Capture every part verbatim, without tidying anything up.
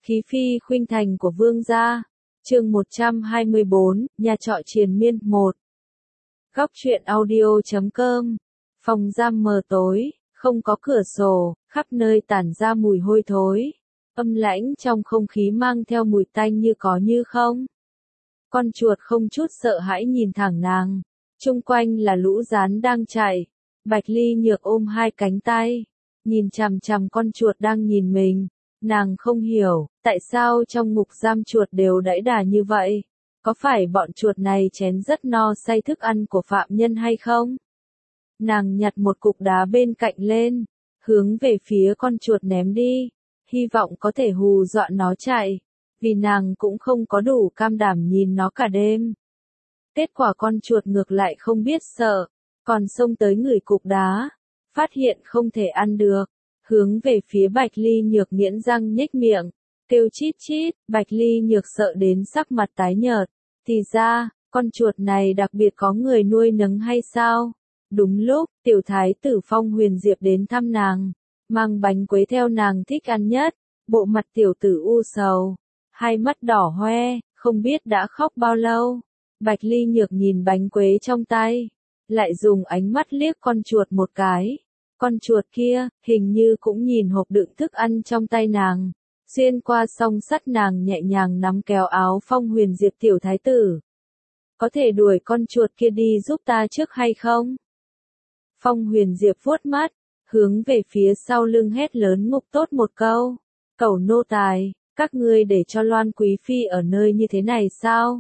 Khí phi khuynh thành của vương gia. Chương một trăm hai mươi bốn, nhà trọ triền miên một. Góc truyện audio chấm com. Phòng giam mờ tối, không có cửa sổ, khắp nơi tản ra mùi hôi thối. Âm lãnh trong không khí mang theo mùi tanh như có như không. Con chuột không chút sợ hãi nhìn thẳng nàng. Chung quanh là lũ gián đang chạy. Bạch Ly Nhược ôm hai cánh tay. Nhìn chằm chằm con chuột đang nhìn mình. Nàng không hiểu, tại sao trong ngục giam chuột đều đẫy đà như vậy? Có phải bọn chuột này chén rất no say thức ăn của phạm nhân hay không? Nàng nhặt một cục đá bên cạnh lên, hướng về phía con chuột ném đi, hy vọng có thể hù dọa nó chạy, vì nàng cũng không có đủ cam đảm nhìn nó cả đêm. Kết quả con chuột ngược lại không biết sợ, còn xông tới ngửi cục đá, phát hiện không thể ăn được. Hướng về phía Bạch Ly Nhược nghiến răng nhếch miệng, kêu chít chít. Bạch Ly Nhược sợ đến sắc mặt tái nhợt. Thì ra, con chuột này đặc biệt có người nuôi nấng hay sao? Đúng lúc, tiểu thái tử Phong Huyền Diệp đến thăm nàng, mang bánh quế theo nàng thích ăn nhất. Bộ mặt tiểu tử u sầu, hai mắt đỏ hoe, không biết đã khóc bao lâu. Bạch Ly Nhược nhìn bánh quế trong tay, lại dùng ánh mắt liếc con chuột một cái. Con chuột kia, hình như cũng nhìn hộp đựng thức ăn trong tay nàng. Xuyên qua song sắt nàng nhẹ nhàng nắm kéo áo Phong Huyền Diệp tiểu thái tử. Có thể đuổi con chuột kia đi giúp ta trước hay không? Phong Huyền Diệp vuốt mắt, hướng về phía sau lưng hét lớn ngục tốt một câu. Cẩu nô tài, các ngươi để cho Loan Quý Phi ở nơi như thế này sao?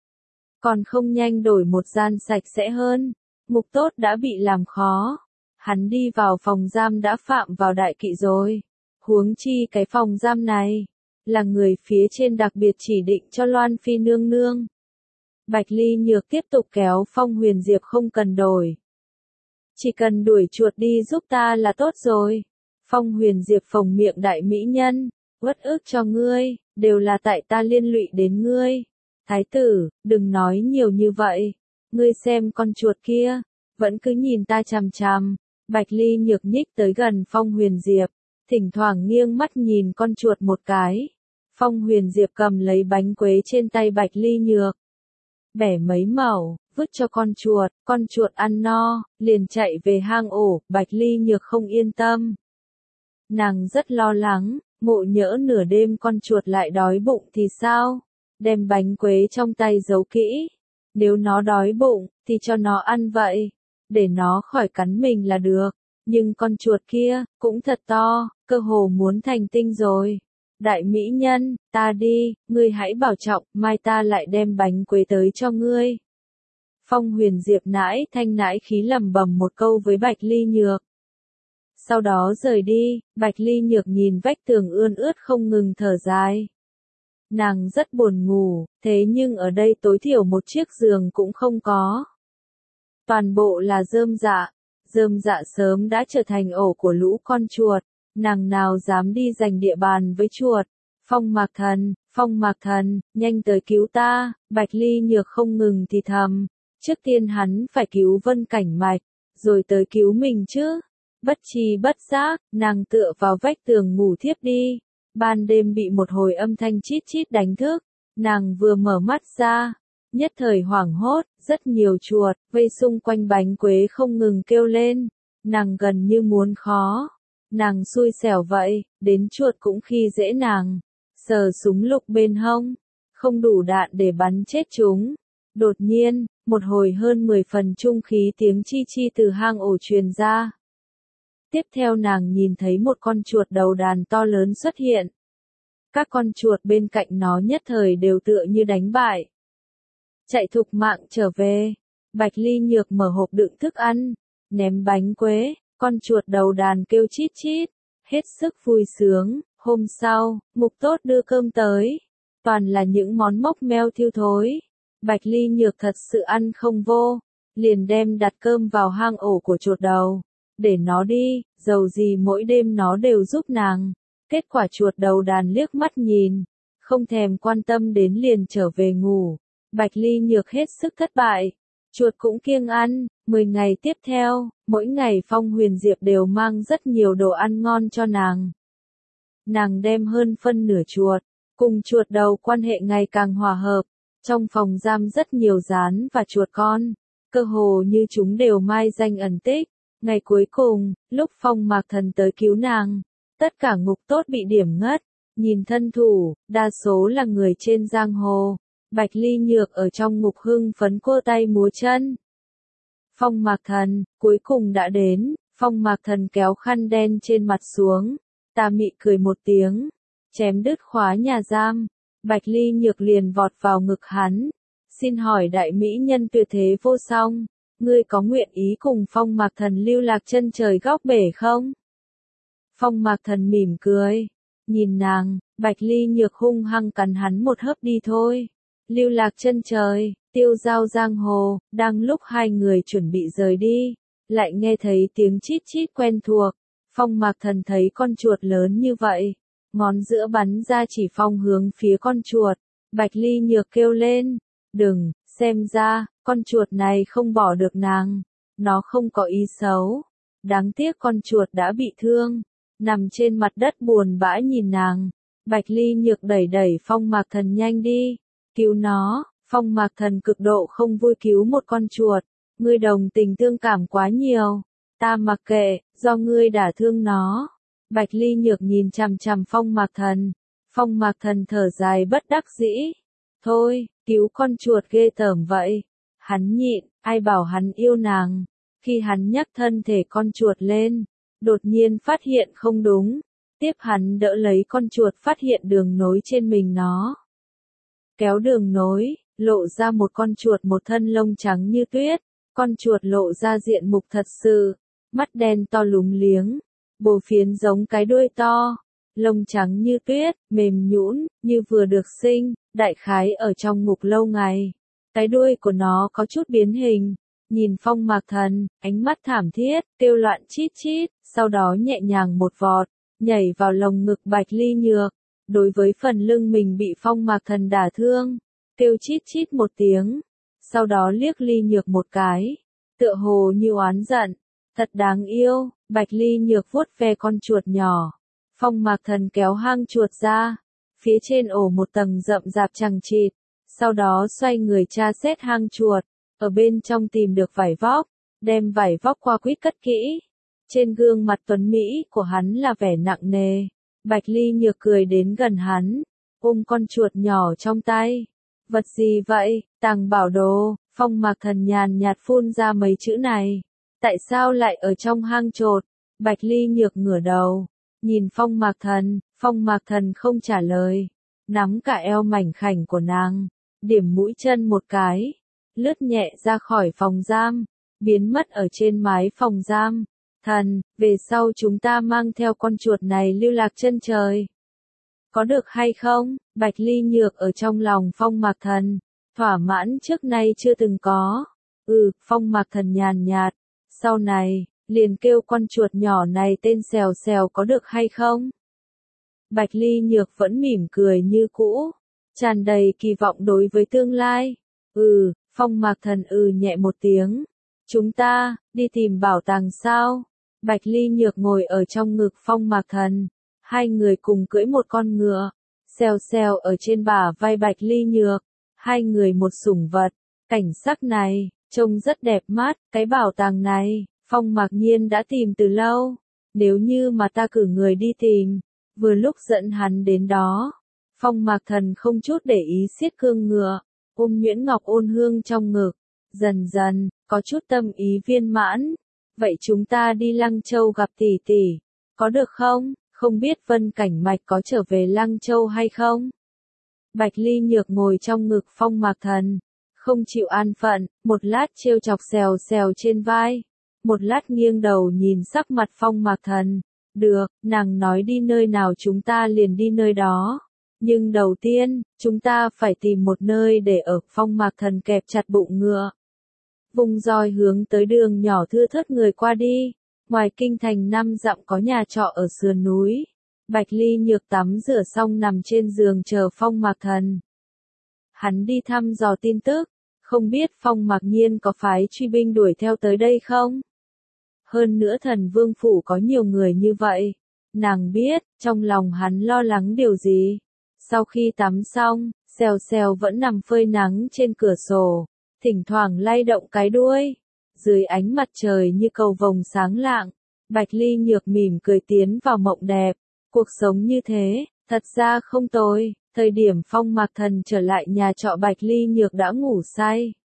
Còn không nhanh đổi một gian sạch sẽ hơn. Ngục tốt đã bị làm khó. Hắn đi vào phòng giam đã phạm vào đại kỵ rồi. Huống chi cái phòng giam này, là người phía trên đặc biệt chỉ định cho Loan Phi nương nương. Bạch Ly Nhược tiếp tục kéo Phong Huyền Diệp không cần đổi. Chỉ cần đuổi chuột đi giúp ta là tốt rồi. Phong Huyền Diệp phồng miệng đại mỹ nhân, uất ức cho ngươi, đều là tại ta liên lụy đến ngươi. Thái tử, đừng nói nhiều như vậy. Ngươi xem con chuột kia, vẫn cứ nhìn ta chằm chằm. Bạch Ly Nhược nhích tới gần Phong Huyền Diệp, thỉnh thoảng nghiêng mắt nhìn con chuột một cái. Phong Huyền Diệp cầm lấy bánh quế trên tay Bạch Ly Nhược, bẻ mấy mẩu, vứt cho con chuột, con chuột ăn no, liền chạy về hang ổ. Bạch Ly Nhược không yên tâm. Nàng rất lo lắng, ngộ nhỡ nửa đêm con chuột lại đói bụng thì sao? Đem bánh quế trong tay giấu kỹ. Nếu nó đói bụng, thì cho nó ăn vậy. Để nó khỏi cắn mình là được. Nhưng con chuột kia, cũng thật to, cơ hồ muốn thành tinh rồi. Đại mỹ nhân, ta đi, ngươi hãy bảo trọng, mai ta lại đem bánh quế tới cho ngươi. Phong Huyền Diệp nãi thanh nãi khí lẩm bẩm một câu với Bạch Ly Nhược. Sau đó rời đi, Bạch Ly Nhược nhìn vách tường ươn ướt không ngừng thở dài. Nàng rất buồn ngủ, thế nhưng ở đây tối thiểu một chiếc giường cũng không có. Toàn bộ là rơm rạ, rơm rạ sớm đã trở thành ổ của lũ con chuột, nàng nào dám đi giành địa bàn với chuột. Phong Mạc Thần, Phong Mạc Thần, nhanh tới cứu ta. Bạch Ly Nhược không ngừng thì thầm, trước tiên hắn phải cứu Vân Cảnh Mạch, rồi tới cứu mình chứ. Bất tri bất giác, nàng tựa vào vách tường ngủ thiếp đi. Ban đêm bị một hồi âm thanh chít chít đánh thức, nàng vừa mở mắt ra, nhất thời hoảng hốt, rất nhiều chuột, vây xung quanh bánh quế không ngừng kêu lên, nàng gần như muốn khó, nàng xui xẻo vậy, đến chuột cũng khi dễ nàng, sờ súng lục bên hông, không đủ đạn để bắn chết chúng. Đột nhiên, một hồi hơn mười phần trung khí tiếng chi chi từ hang ổ truyền ra. Tiếp theo nàng nhìn thấy một con chuột đầu đàn to lớn xuất hiện. Các con chuột bên cạnh nó nhất thời đều tựa như đánh bại. Chạy thục mạng trở về. Bạch Ly Nhược mở hộp đựng thức ăn, ném bánh quế, con chuột đầu đàn kêu chít chít, hết sức vui sướng. Hôm sau, Mục Tốt đưa cơm tới, toàn là những món mốc meo thiêu thối. Bạch Ly Nhược thật sự ăn không vô, liền đem đặt cơm vào hang ổ của chuột đầu. Để nó đi, dầu gì mỗi đêm nó đều giúp nàng. Kết quả chuột đầu đàn liếc mắt nhìn, không thèm quan tâm đến liền trở về ngủ. Bạch Ly Nhược hết sức thất bại. Chuột cũng kiêng ăn. Mười ngày tiếp theo, mỗi ngày Phong Huyền Diệp đều mang rất nhiều đồ ăn ngon cho nàng. Nàng đem hơn phân nửa chuột, cùng chuột đầu quan hệ ngày càng hòa hợp. Trong phòng giam rất nhiều gián và chuột con, cơ hồ như chúng đều mai danh ẩn tích. Ngày cuối cùng, lúc Phong Mạc Thần tới cứu nàng, tất cả ngục tốt bị điểm ngất. Nhìn thân thủ, đa số là người trên giang hồ. Bạch Ly Nhược ở trong ngục hưng phấn cô tay múa chân. Phong Mạc Thần, cuối cùng đã đến. Phong Mạc Thần kéo khăn đen trên mặt xuống, tà mị cười một tiếng, chém đứt khóa nhà giam. Bạch Ly Nhược liền vọt vào ngực hắn. Xin hỏi đại mỹ nhân tuyệt thế vô song, ngươi có nguyện ý cùng Phong Mạc Thần lưu lạc chân trời góc bể không? Phong Mạc Thần mỉm cười, nhìn nàng. Bạch Ly Nhược hung hăng cắn hắn một hớp đi thôi. Lưu lạc chân trời, tiêu giao giang hồ. Đang lúc hai người chuẩn bị rời đi, lại nghe thấy tiếng chít chít quen thuộc. Phong Mạc Thần thấy con chuột lớn như vậy, ngón giữa bắn ra chỉ phong hướng phía con chuột. Bạch Ly Nhược kêu lên, đừng, xem ra, con chuột này không bỏ được nàng. Nó không có ý xấu. Đáng tiếc con chuột đã bị thương, nằm trên mặt đất buồn bã nhìn nàng. Bạch Ly Nhược đẩy đẩy Phong Mạc Thần nhanh đi, cứu nó. Phong Mạc Thần cực độ không vui cứu một con chuột. Ngươi đồng tình thương cảm quá nhiều. Ta mặc kệ, do ngươi đả thương nó. Bạch Ly Nhược nhìn chằm chằm Phong Mạc Thần. Phong Mạc Thần thở dài bất đắc dĩ. Thôi, cứu con chuột ghê tởm vậy. Hắn nhịn, ai bảo hắn yêu nàng. Khi hắn nhấc thân thể con chuột lên, đột nhiên phát hiện không đúng. Tiếp hắn đỡ lấy con chuột phát hiện đường nối trên mình nó. Kéo đường nối, lộ ra một con chuột một thân lông trắng như tuyết. Con chuột lộ ra diện mục thật sự, mắt đen to lúng liếng, bồ phiến giống cái đuôi to, lông trắng như tuyết, mềm nhũn, như vừa được sinh, đại khái ở trong ngục lâu ngày. Cái đuôi của nó có chút biến hình, nhìn Phong Mạc Thần, ánh mắt thảm thiết, kêu loạn chít chít, sau đó nhẹ nhàng một vọt, nhảy vào lồng ngực Bạch Ly Nhược. Đối với phần lưng mình bị Phong Mạc Thần đả thương, kêu chít chít một tiếng, sau đó liếc Ly Nhược một cái, tựa hồ như oán giận, thật đáng yêu. Bạch Ly Nhược vuốt ve con chuột nhỏ. Phong Mạc Thần kéo hang chuột ra, phía trên ổ một tầng rậm rạp chằng chịt, sau đó xoay người tra xét hang chuột, ở bên trong tìm được vải vóc, đem vải vóc qua quýt cất kỹ. Trên gương mặt tuấn mỹ của hắn là vẻ nặng nề. Bạch Ly Nhược cười đến gần hắn, ôm con chuột nhỏ trong tay. Vật gì vậy? Tàng bảo đồ. Phong Mạc Thần nhàn nhạt phun ra mấy chữ này. Tại sao lại ở trong hang chuột? Bạch Ly Nhược ngửa đầu, nhìn Phong Mạc Thần. Phong Mạc Thần không trả lời, nắm cả eo mảnh khảnh của nàng, điểm mũi chân một cái, lướt nhẹ ra khỏi phòng giam, biến mất ở trên mái phòng giam. Thần, về sau chúng ta mang theo con chuột này lưu lạc chân trời. Có được hay không? Bạch Ly Nhược ở trong lòng Phong Mạc Thần, thỏa mãn trước nay chưa từng có. Ừ, Phong Mạc Thần nhàn nhạt, sau này, liền kêu con chuột nhỏ này tên Xèo Xèo có được hay không? Bạch Ly Nhược vẫn mỉm cười như cũ, tràn đầy kỳ vọng đối với tương lai. Ừ, Phong Mạc Thần ừ nhẹ một tiếng. Chúng ta, đi tìm bảo tàng sao? Bạch Ly Nhược ngồi ở trong ngực Phong Mạc Thần, hai người cùng cưỡi một con ngựa, Xèo Xèo ở trên bả vai Bạch Ly Nhược, hai người một sủng vật. Cảnh sắc này, trông rất đẹp mắt, cái bảo tàng này, Phong Mạc Nhiên đã tìm từ lâu, nếu như mà ta cử người đi tìm, vừa lúc dẫn hắn đến đó. Phong Mạc Thần không chút để ý siết cương ngựa, ôm Nguyễn Ngọc Ôn Hương trong ngực, dần dần, có chút tâm ý viên mãn. Vậy chúng ta đi Lăng Châu gặp tỷ tỷ, có được không? Không biết Vân Cảnh Mạch có trở về Lăng Châu hay không? Bạch Ly Nhược ngồi trong ngực Phong Mạc Thần, không chịu an phận, một lát trêu chọc Xèo Xèo trên vai, một lát nghiêng đầu nhìn sắc mặt Phong Mạc Thần. Được, nàng nói đi nơi nào chúng ta liền đi nơi đó. Nhưng đầu tiên, chúng ta phải tìm một nơi để ở. Phong Mạc Thần kẹp chặt bụng ngựa, vùng roi hướng tới đường nhỏ thưa thớt người qua đi. Ngoài kinh thành năm dặm có nhà trọ ở sườn núi. Bạch Ly Nhược tắm rửa xong nằm trên giường chờ Phong Mạc Thần. Hắn đi thăm dò tin tức, không biết Phong Mạc Nhiên có phái truy binh đuổi theo tới đây không? Hơn nữa Thần Vương phủ có nhiều người như vậy, nàng biết, trong lòng hắn lo lắng điều gì. Sau khi tắm xong, Xèo Xèo vẫn nằm phơi nắng trên cửa sổ, thỉnh thoảng lay động cái đuôi. Dưới ánh mặt trời như cầu vồng sáng lạng, Bạch Ly Nhược mỉm cười tiến vào mộng đẹp. Cuộc sống như thế, thật ra không tồi. Thời điểm Phong Mạc Thần trở lại nhà trọ, Bạch Ly Nhược đã ngủ say.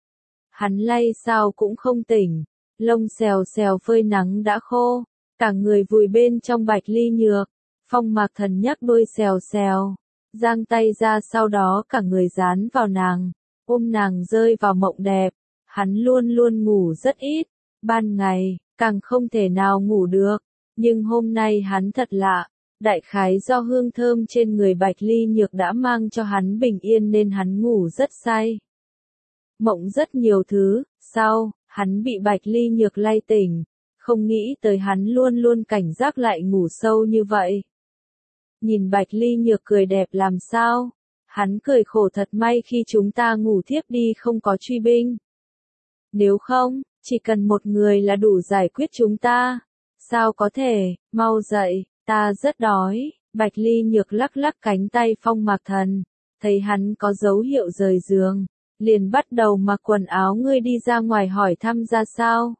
Hắn lay sao cũng không tỉnh, lông Xèo Xèo phơi nắng đã khô, cả người vùi bên trong Bạch Ly Nhược. Phong Mạc Thần nhắc đuôi Xèo Xèo, giang tay ra, sau đó cả người dán vào nàng, ôm nàng rơi vào mộng đẹp. Hắn luôn luôn ngủ rất ít, ban ngày, càng không thể nào ngủ được, nhưng hôm nay hắn thật lạ, đại khái do hương thơm trên người Bạch Ly Nhược đã mang cho hắn bình yên nên hắn ngủ rất say. Mộng rất nhiều thứ, sau, hắn bị Bạch Ly Nhược lay tỉnh, không nghĩ tới hắn luôn luôn cảnh giác lại ngủ sâu như vậy. Nhìn Bạch Ly Nhược cười đẹp làm sao, hắn cười khổ, thật may khi chúng ta ngủ thiếp đi không có truy binh. Nếu không, chỉ cần một người là đủ giải quyết chúng ta. Sao có thể, mau dậy, ta rất đói. Bạch Ly Nhược lắc lắc cánh tay Phong Mạc Thần, thấy hắn có dấu hiệu rời giường, liền bắt đầu mặc quần áo. Ngươi đi ra ngoài hỏi thăm ra sao?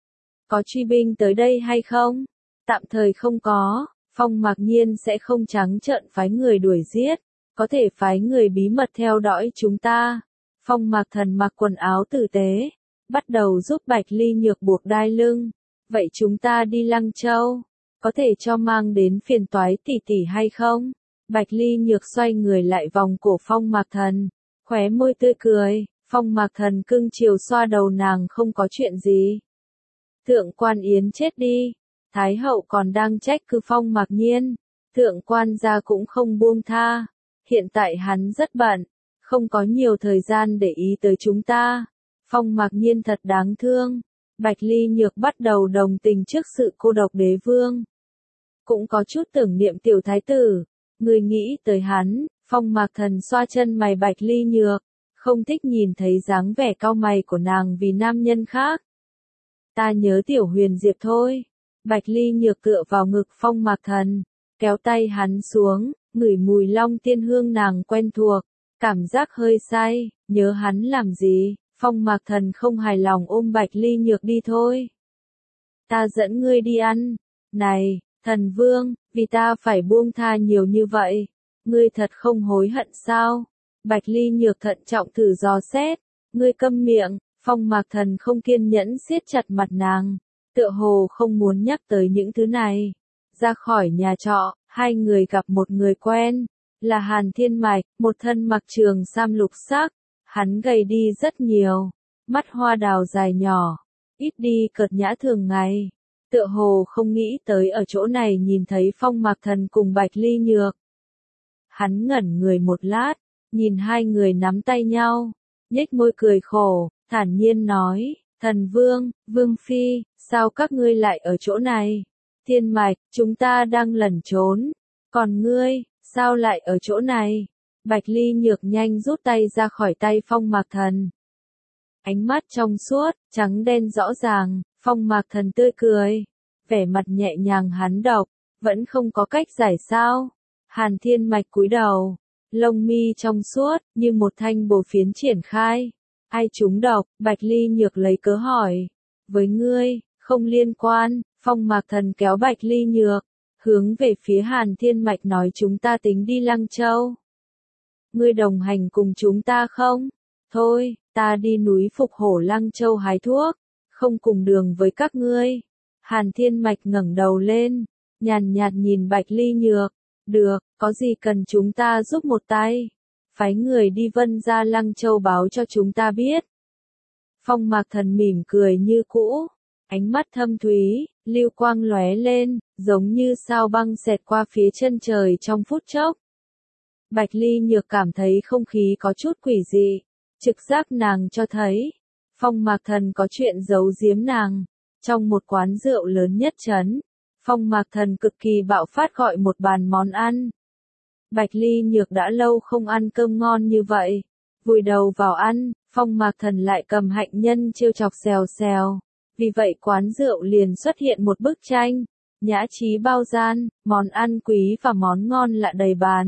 Có truy binh tới đây hay không? Tạm thời không có, Phong Mạc Nhiên sẽ không trắng trợn phái người đuổi giết, có thể phái người bí mật theo dõi chúng ta. Phong Mạc Thần mặc quần áo tử tế, bắt đầu giúp Bạch Ly Nhược buộc đai lưng. Vậy chúng ta đi Lăng Châu, có thể cho mang đến phiền toái tỷ tỷ hay không? Bạch Ly Nhược xoay người lại vòng cổ Phong Mạc Thần, khóe môi tươi cười. Phong Mạc Thần cưng chiều xoa đầu nàng, không có chuyện gì. Thượng quan Yến chết đi, Thái hậu còn đang trách cứ Phong Mạc Nhiên, thượng quan gia cũng không buông tha. Hiện tại hắn rất bận, không có nhiều thời gian để ý tới chúng ta. Phong Mạc Nhiên thật đáng thương. Bạch Ly Nhược bắt đầu đồng tình trước sự cô độc đế vương, cũng có chút tưởng niệm tiểu thái tử. Người nghĩ tới hắn, Phong Mạc Thần xoa chân mày Bạch Ly Nhược, không thích nhìn thấy dáng vẻ cau mày của nàng vì nam nhân khác. Ta nhớ tiểu Huyền Diệp thôi. Bạch Ly Nhược tựa vào ngực Phong Mạc Thần, kéo tay hắn xuống, ngửi mùi long tiên hương nàng quen thuộc, cảm giác hơi say. Nhớ hắn làm gì? Phong Mạc Thần không hài lòng ôm Bạch Ly Nhược đi thôi. Ta dẫn ngươi đi ăn. Này, thần vương, vì ta phải buông tha nhiều như vậy, ngươi thật không hối hận sao? Bạch Ly Nhược thận trọng thử dò xét. Ngươi câm miệng. Phong Mạc Thần không kiên nhẫn siết chặt mặt nàng, tựa hồ không muốn nhắc tới những thứ này. Ra khỏi nhà trọ, hai người gặp một người quen, là Hàn Thiên Mạch, một thân mặc trường sam lục sắc. Hắn gầy đi rất nhiều, mắt hoa đào dài nhỏ, ít đi cợt nhã thường ngày, tựa hồ không nghĩ tới ở chỗ này nhìn thấy Phong Mạc Thần cùng Bạch Ly Nhược. Hắn ngẩn người một lát, nhìn hai người nắm tay nhau, nhếch môi cười khổ, thản nhiên nói, thần vương, vương phi, sao các ngươi lại ở chỗ này? Thiên Mạch, chúng ta đang lẩn trốn, còn ngươi, sao lại ở chỗ này? Bạch Ly Nhược nhanh rút tay ra khỏi tay Phong Mạc Thần. Ánh mắt trong suốt, trắng đen rõ ràng. Phong Mạc Thần tươi cười, vẻ mặt nhẹ nhàng. Hắn độc, vẫn không có cách giải sao? Hàn Thiên Mạch cúi đầu, lông mi trong suốt, như một thanh bồ phiến triển khai. Ai trúng độc? Bạch Ly Nhược lấy cớ hỏi. Với ngươi, không liên quan. Phong Mạc Thần kéo Bạch Ly Nhược, hướng về phía Hàn Thiên Mạch nói, chúng ta tính đi Lăng Châu. Ngươi đồng hành cùng chúng ta không? Thôi, ta đi núi Phục Hổ Lăng Châu hái thuốc, không cùng đường với các ngươi. Hàn Thiên Mạch ngẩng đầu lên, nhàn nhạt nhìn Bạch Ly Nhược. Được, có gì cần chúng ta giúp một tay? Phái người đi Vân ra Lăng Châu báo cho chúng ta biết. Phong Mạc Thần mỉm cười như cũ, ánh mắt thâm thúy, lưu quang lóe lên, giống như sao băng xẹt qua phía chân trời trong phút chốc. Bạch Ly Nhược cảm thấy không khí có chút quỷ dị, trực giác nàng cho thấy, Phong Mạc Thần có chuyện giấu giếm nàng. Trong một quán rượu lớn nhất trấn, Phong Mạc Thần cực kỳ bạo phát gọi một bàn món ăn. Bạch Ly Nhược đã lâu không ăn cơm ngon như vậy, vùi đầu vào ăn, Phong Mạc Thần lại cầm hạnh nhân trêu chọc Xèo Xèo. Vì vậy quán rượu liền xuất hiện một bức tranh, nhã trí bao gian, món ăn quý và món ngon lạ đầy bàn.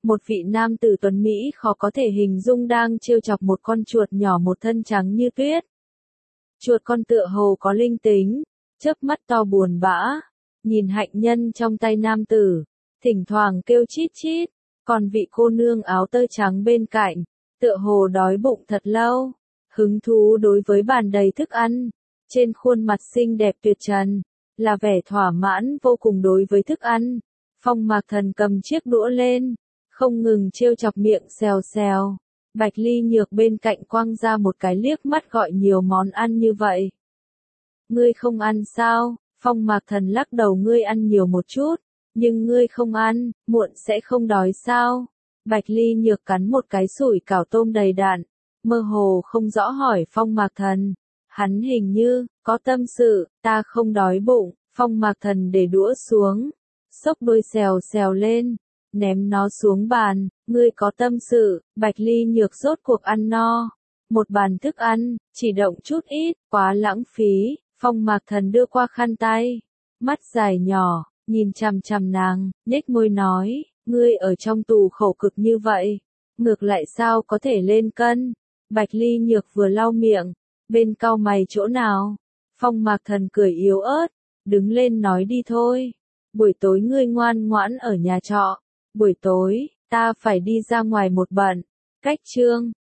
Một vị nam tử tuấn Mỹ khó có thể hình dung đang trêu chọc một con chuột nhỏ một thân trắng như tuyết. Chuột con tựa hồ có linh tính, chớp mắt to buồn bã, nhìn hạnh nhân trong tay nam tử, thỉnh thoảng kêu chít chít, còn vị cô nương áo tơ trắng bên cạnh, tựa hồ đói bụng thật lâu, hứng thú đối với bàn đầy thức ăn, trên khuôn mặt xinh đẹp tuyệt trần, là vẻ thỏa mãn vô cùng đối với thức ăn. Phong Mạc Thần cầm chiếc đũa lên, không ngừng trêu chọc miệng xèo xèo. Bạch Ly Nhược bên cạnh quăng ra một cái liếc mắt gọi nhiều món ăn như vậy. Ngươi không ăn sao? Phong Mạc Thần lắc đầu, ngươi ăn nhiều một chút, nhưng ngươi không ăn, muộn sẽ không đói sao? Bạch Ly Nhược cắn một cái sủi cảo tôm đầy đặn, mơ hồ không rõ hỏi Phong Mạc Thần. Hắn hình như, có tâm sự, ta không đói bụng. Phong Mạc Thần để đũa xuống, xốc đuôi xèo xèo lên, ném nó xuống bàn, ngươi có tâm sự. Bạch Ly Nhược rốt cuộc ăn no. Một bàn thức ăn, chỉ động chút ít, quá lãng phí. Phong Mạc Thần đưa qua khăn tay, mắt dài nhỏ, nhìn chằm chằm nàng, nhếch môi nói, ngươi ở trong tù khổ cực như vậy, ngược lại sao có thể lên cân. Bạch Ly Nhược vừa lau miệng, bên cau mày chỗ nào. Phong Mạc Thần cười yếu ớt, đứng lên nói đi thôi. Buổi tối ngươi ngoan ngoãn ở nhà trọ. Buổi tối, ta phải đi ra ngoài một bận. Cách chương